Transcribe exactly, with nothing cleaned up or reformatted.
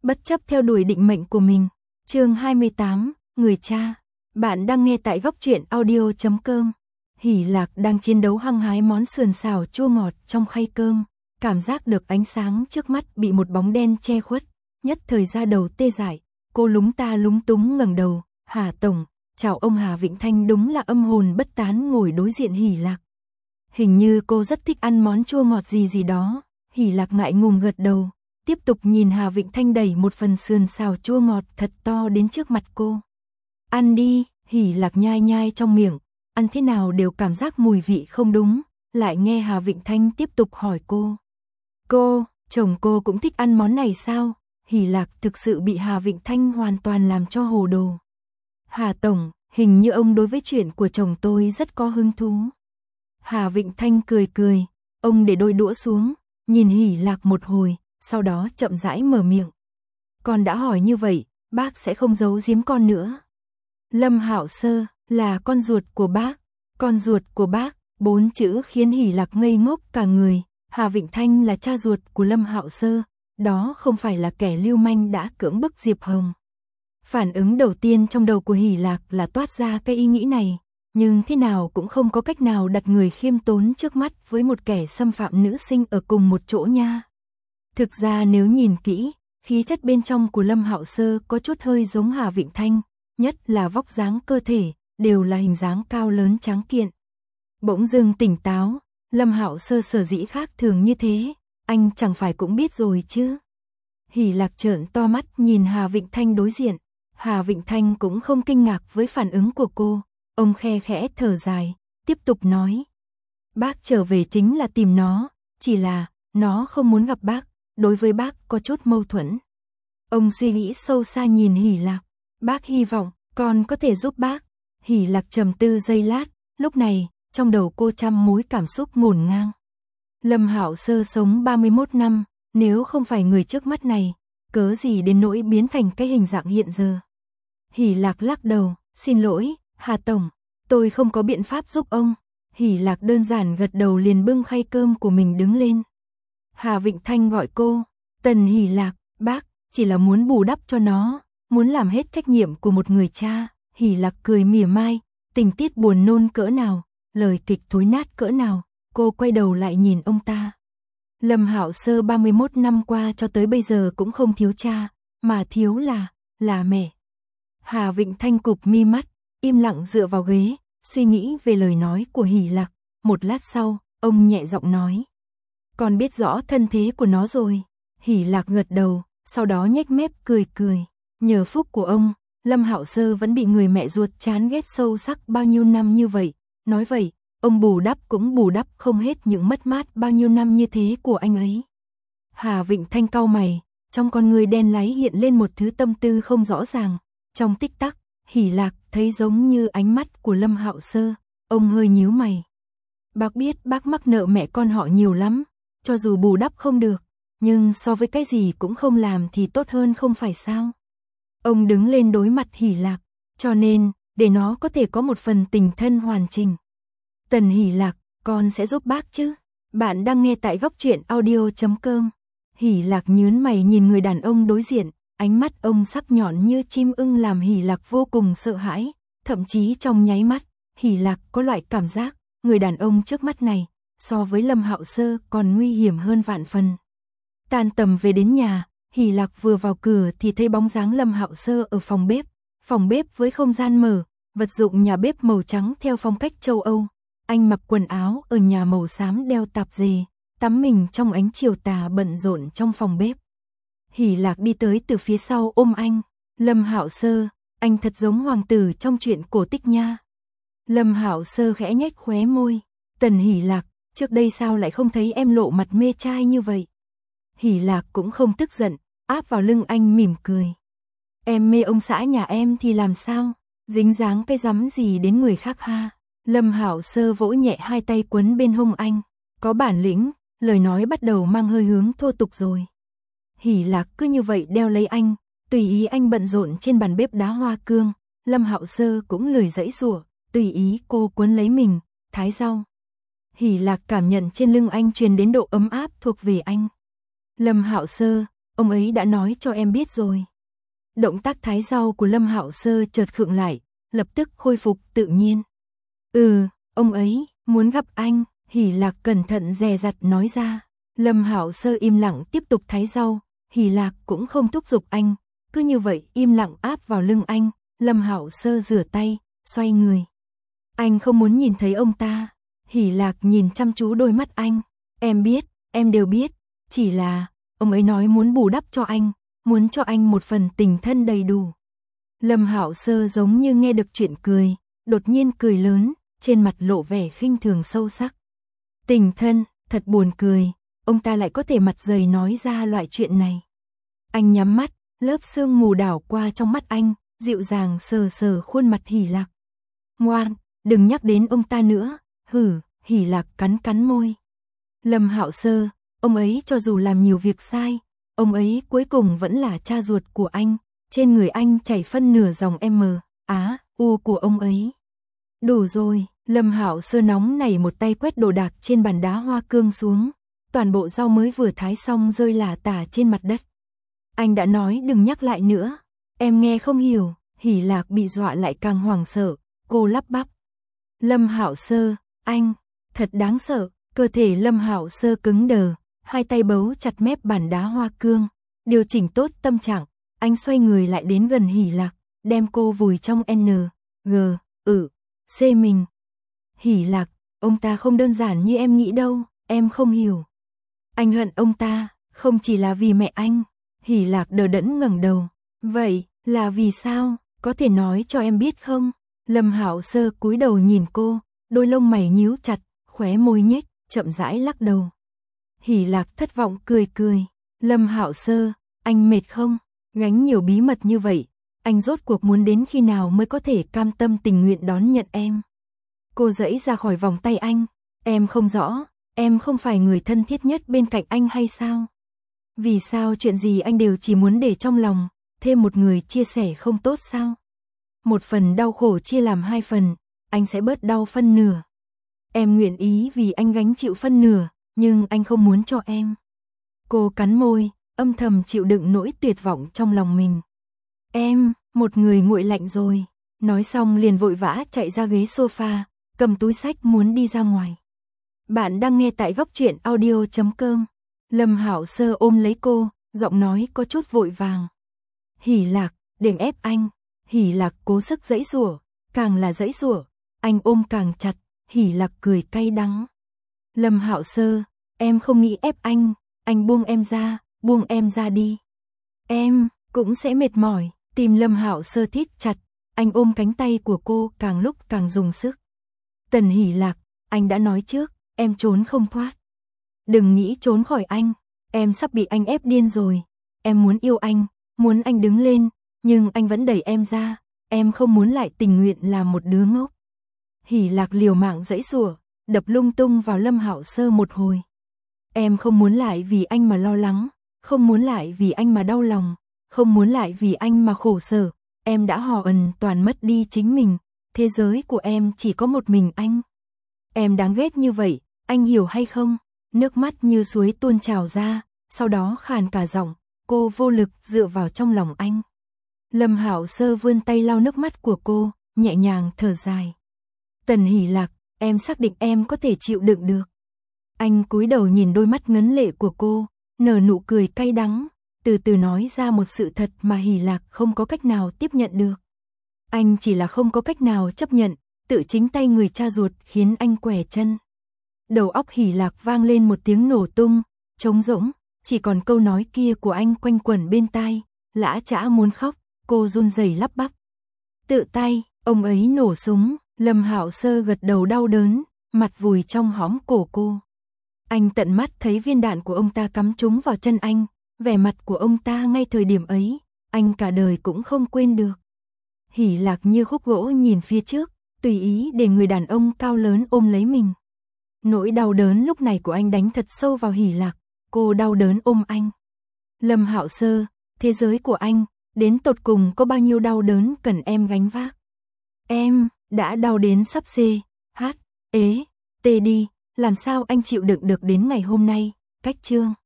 bất chấp theo đuổi định mệnh của mình. Chương hai mươi tám, người cha. Bạn đang nghe tại góc truyện audio chấm com. Hỷ Lạc đang chiến đấu hăng hái món sườn xào chua ngọt trong khay cơm, cảm giác được ánh sáng trước mắt bị một bóng đen che khuất, nhất thời ra đầu tê dại. Cô lúng ta lúng túng ngẩng đầu, "Hà tổng." Chào ông Hà Vịnh Thanh đúng là âm hồn bất tán ngồi đối diện Hỷ Lạc. Hình như cô rất thích ăn món chua ngọt gì gì đó. Hỷ Lạc ngại ngùng gật đầu, tiếp tục nhìn Hà Vịnh Thanh đẩy một phần sườn xào chua ngọt thật to đến trước mặt cô. "Ăn đi." Hỷ Lạc nhai nhai trong miệng, ăn thế nào đều cảm giác mùi vị không đúng, lại nghe Hà Vịnh Thanh tiếp tục hỏi cô. "Cô, chồng cô cũng thích ăn món này sao?" Hỷ Lạc thực sự bị Hà Vịnh Thanh hoàn toàn làm cho hồ đồ. "Hà tổng, hình như ông đối với chuyện của chồng tôi rất có hứng thú." Hà Vịnh Thanh cười cười, ông để đôi đũa xuống, nhìn Hỷ Lạc một hồi, sau đó chậm rãi mở miệng. "Con đã hỏi như vậy, bác sẽ không giấu giếm con nữa." Lâm Hạo Sơ là con ruột của bác, con ruột của bác, bốn chữ khiến Hỷ Lạc ngây ngốc cả người. Hà Vịnh Thanh là cha ruột của Lâm Hạo Sơ, đó không phải là kẻ lưu manh đã cưỡng bức Diệp Hồng. Phản ứng đầu tiên trong đầu của Hỷ Lạc là toát ra cái ý nghĩ này, nhưng thế nào cũng không có cách nào đặt người khiêm tốn trước mắt với một kẻ xâm phạm nữ sinh ở cùng một chỗ nha. Thực ra nếu nhìn kỹ, khí chất bên trong của Lâm Hạo Sơ có chút hơi giống Hà Vịnh Thanh, nhất là vóc dáng cơ thể, đều là hình dáng cao lớn tráng kiện. Bỗng dưng tỉnh táo, Lâm Hạo Sơ sở dĩ khác thường như thế, anh chẳng phải cũng biết rồi chứ. Hỷ Lạc trợn to mắt nhìn Hà Vịnh Thanh đối diện, Hà Vịnh Thanh cũng không kinh ngạc với phản ứng của cô, ông khe khẽ thở dài, tiếp tục nói. "Bác trở về chính là tìm nó, chỉ là, nó không muốn gặp bác, đối với bác có chút mâu thuẫn." Ông suy nghĩ sâu xa nhìn Hỷ Lạc, "Bác hy vọng, con có thể giúp bác." Hỷ Lạc trầm tư giây lát, lúc này, trong đầu cô trăm mối cảm xúc ngổn ngang. Lâm Hạo Sơ sống ba mươi mốt năm, nếu không phải người trước mắt này, cớ gì đến nỗi biến thành cái hình dạng hiện giờ. Hỷ Lạc lắc đầu, "Xin lỗi, Hà tổng, tôi không có biện pháp giúp ông." Hỷ Lạc đơn giản gật đầu liền bưng khay cơm của mình đứng lên. Hà Vịnh Thanh gọi cô, "Tần Hỷ Lạc, bác, chỉ là muốn bù đắp cho nó, muốn làm hết trách nhiệm của một người cha." Hỷ Lạc cười mỉa mai, tình tiết buồn nôn cỡ nào, lời kịch thối nát cỡ nào, cô quay đầu lại nhìn ông ta. Lâm Hạo Sơ ba mươi mốt năm qua cho tới bây giờ cũng không thiếu cha, mà thiếu là, là mẹ. Hà Vịnh Thanh cụp mi mắt, im lặng dựa vào ghế, suy nghĩ về lời nói của Hỷ Lạc. Một lát sau, ông nhẹ giọng nói. "Con biết rõ thân thế của nó rồi." Hỷ Lạc gật đầu, sau đó nhếch mép cười cười. Nhờ phúc của ông, Lâm Hạo Sơ vẫn bị người mẹ ruột chán ghét sâu sắc bao nhiêu năm như vậy. Nói vậy, ông bù đắp cũng bù đắp không hết những mất mát bao nhiêu năm như thế của anh ấy. Hà Vịnh Thanh cau mày, trong con người đen láy hiện lên một thứ tâm tư không rõ ràng. Trong tích tắc, Hỷ Lạc thấy giống như ánh mắt của Lâm Hạo Sơ, ông hơi nhíu mày. "Bác biết bác mắc nợ mẹ con họ nhiều lắm, cho dù bù đắp không được, nhưng so với cái gì cũng không làm thì tốt hơn không phải sao?" Ông đứng lên đối mặt Hỷ Lạc, "Cho nên, để nó có thể có một phần tình thân hoàn chỉnh. Tần Hỷ Lạc, con sẽ giúp bác chứ?" Bạn đang nghe tại góc truyện audio chấm com. Hỷ Lạc nhướng mày nhìn người đàn ông đối diện, ánh mắt ông sắc nhọn như chim ưng làm Hỷ Lạc vô cùng sợ hãi, thậm chí trong nháy mắt, Hỷ Lạc có loại cảm giác, người đàn ông trước mắt này, so với Lâm Hạo Sơ còn nguy hiểm hơn vạn phần. Tan tầm về đến nhà, Hỷ Lạc vừa vào cửa thì thấy bóng dáng Lâm Hạo Sơ ở phòng bếp, phòng bếp với không gian mở, vật dụng nhà bếp màu trắng theo phong cách châu Âu. Anh mặc quần áo ở nhà màu xám đeo tạp dề, tắm mình trong ánh chiều tà bận rộn trong phòng bếp. Hỷ Lạc đi tới từ phía sau ôm anh, "Lâm Hạo Sơ, anh thật giống hoàng tử trong truyện cổ tích nha." Lâm Hạo Sơ khẽ nhếch khóe môi, "Tần Hỷ Lạc, trước đây sao lại không thấy em lộ mặt mê trai như vậy?" Hỷ Lạc cũng không tức giận, áp vào lưng anh mỉm cười. "Em mê ông xã nhà em thì làm sao, dính dáng cái rắm gì đến người khác ha?" Lâm Hạo Sơ vỗ nhẹ hai tay quấn bên hông anh, "Có bản lĩnh." Lời nói bắt đầu mang hơi hướng thô tục rồi. Hỷ Lạc cứ như vậy đeo lấy anh, tùy ý anh bận rộn trên bàn bếp đá hoa cương. Lâm Hạo Sơ cũng lười giãy giụa, tùy ý cô quấn lấy mình, thái rau. Hỷ Lạc cảm nhận trên lưng anh truyền đến độ ấm áp thuộc về anh. Lâm Hạo Sơ, ông ấy đã nói cho em biết rồi. Động tác thái rau của Lâm Hạo Sơ chợt khựng lại, lập tức khôi phục tự nhiên. Ừ, ông ấy muốn gặp anh, Hỷ Lạc cẩn thận dè dặt nói ra. Lâm Hạo Sơ im lặng tiếp tục thái rau, Hỷ Lạc cũng không thúc giục anh, cứ như vậy im lặng áp vào lưng anh. Lâm Hạo Sơ rửa tay, xoay người. Anh không muốn nhìn thấy ông ta. Hỷ Lạc nhìn chăm chú đôi mắt anh. Em biết, em đều biết, chỉ là ông ấy nói muốn bù đắp cho anh, muốn cho anh một phần tình thân đầy đủ. Lâm Hạo Sơ giống như nghe được chuyện cười, đột nhiên cười lớn, trên mặt lộ vẻ khinh thường sâu sắc. Tình thân, thật buồn cười, ông ta lại có thể mặt dày nói ra loại chuyện này. Anh nhắm mắt, lớp sương mù đảo qua trong mắt anh, dịu dàng sờ sờ khuôn mặt Hỷ Lạc. Ngoan, đừng nhắc đến ông ta nữa. Hử, Hỷ Lạc cắn cắn môi. Lâm Hạo Sơ, ông ấy cho dù làm nhiều việc sai, ông ấy cuối cùng vẫn là cha ruột của anh, trên người anh chảy phân nửa dòng M, Á, U của ông ấy. Đủ rồi, Lâm Hạo Sơ nóng nảy một tay quét đồ đạc trên bàn đá hoa cương xuống, toàn bộ rau mới vừa thái xong rơi lả tả trên mặt đất. Anh đã nói đừng nhắc lại nữa, em nghe không hiểu. Hỷ Lạc bị dọa lại càng hoảng sợ, cô lắp bắp. Lâm Hạo Sơ, anh, thật đáng sợ. Cơ thể Lâm Hạo Sơ cứng đờ, hai tay bấu chặt mép bàn đá hoa cương, điều chỉnh tốt tâm trạng, anh xoay người lại đến gần Hỷ Lạc, đem cô vùi trong N, G, ừ, C mình. Hỷ Lạc, ông ta không đơn giản như em nghĩ đâu, em không hiểu. Anh hận ông ta, không chỉ là vì mẹ anh. Hỷ Lạc đờ đẫn ngẩng đầu. Vậy, là vì sao, có thể nói cho em biết không? Lâm Hạo Sơ cúi đầu nhìn cô, đôi lông mày nhíu chặt, khóe môi nhếch, chậm rãi lắc đầu. Hỷ Lạc thất vọng cười cười. Lâm Hạo Sơ, anh mệt không? Gánh nhiều bí mật như vậy, anh rốt cuộc muốn đến khi nào mới có thể cam tâm tình nguyện đón nhận em? Cô giãy ra khỏi vòng tay anh. Em không rõ, em không phải người thân thiết nhất bên cạnh anh hay sao? Vì sao chuyện gì anh đều chỉ muốn để trong lòng, thêm một người chia sẻ không tốt sao? Một phần đau khổ chia làm hai phần, anh sẽ bớt đau phân nửa. Em nguyện ý vì anh gánh chịu phân nửa, nhưng anh không muốn cho em. Cô cắn môi, âm thầm chịu đựng nỗi tuyệt vọng trong lòng mình. Em, một người nguội lạnh rồi. Nói xong liền vội vã chạy ra ghế sofa, cầm túi xách muốn đi ra ngoài. Bạn đang nghe tại góc truyện audio chấm com. Lâm Hạo Sơ ôm lấy cô, giọng nói có chút vội vàng. Hỷ Lạc, đừng ép anh. Hỷ Lạc cố sức giãy giụa, càng là giãy giụa, anh ôm càng chặt. Hỷ Lạc cười cay đắng. Lâm Hạo Sơ, em không nghĩ ép anh, anh buông em ra, buông em ra đi. Em cũng sẽ mệt mỏi. Tim Lâm Hạo Sơ thít chặt, anh ôm cánh tay của cô càng lúc càng dùng sức. Tần Hỷ Lạc, anh đã nói trước, em trốn không thoát. Đừng nghĩ trốn khỏi anh, em sắp bị anh ép điên rồi. Em muốn yêu anh, muốn anh đứng lên, nhưng anh vẫn đẩy em ra, em không muốn lại tình nguyện làm một đứa ngốc. Hỷ Lạc liều mạng giãy giụa, đập lung tung vào Lâm Hạo Sơ một hồi. Em không muốn lại vì anh mà lo lắng, không muốn lại vì anh mà đau lòng, không muốn lại vì anh mà khổ sở. Em đã hoàn toàn mất đi chính mình, thế giới của em chỉ có một mình anh. Em đáng ghét như vậy, anh hiểu hay không? Nước mắt như suối tuôn trào ra, sau đó khàn cả giọng, cô vô lực dựa vào trong lòng anh. Lâm Hạo Sơ vươn tay lau nước mắt của cô, nhẹ nhàng thở dài. Tần Hỷ Lạc, em xác định em có thể chịu đựng được. Anh cúi đầu nhìn đôi mắt ngấn lệ của cô, nở nụ cười cay đắng, từ từ nói ra một sự thật mà Hỷ Lạc không có cách nào tiếp nhận được. Anh chỉ là không có cách nào chấp nhận, tự chính tay người cha ruột khiến anh quẻ chân. Đầu óc Hỷ Lạc vang lên một tiếng nổ tung, trống rỗng, chỉ còn câu nói kia của anh quanh quẩn bên tai, lã chã muốn khóc, cô run rẩy lắp bắp. Tự tay, ông ấy nổ súng. Lâm Hạo Sơ gật đầu đau đớn, mặt vùi trong hõm cổ cô. Anh tận mắt thấy viên đạn của ông ta cắm trúng vào chân anh, vẻ mặt của ông ta ngay thời điểm ấy, anh cả đời cũng không quên được. Hỷ Lạc như khúc gỗ nhìn phía trước, tùy ý để người đàn ông cao lớn ôm lấy mình. Nỗi đau đớn lúc này của anh đánh thật sâu vào Hỷ Lạc, cô đau đớn ôm anh. Lâm Hạo Sơ, thế giới của anh, đến tột cùng có bao nhiêu đau đớn cần em gánh vác. Em đã đau đến sắp xê, hát, ế, tê đi, làm sao anh chịu đựng được đến ngày hôm nay, cách chương.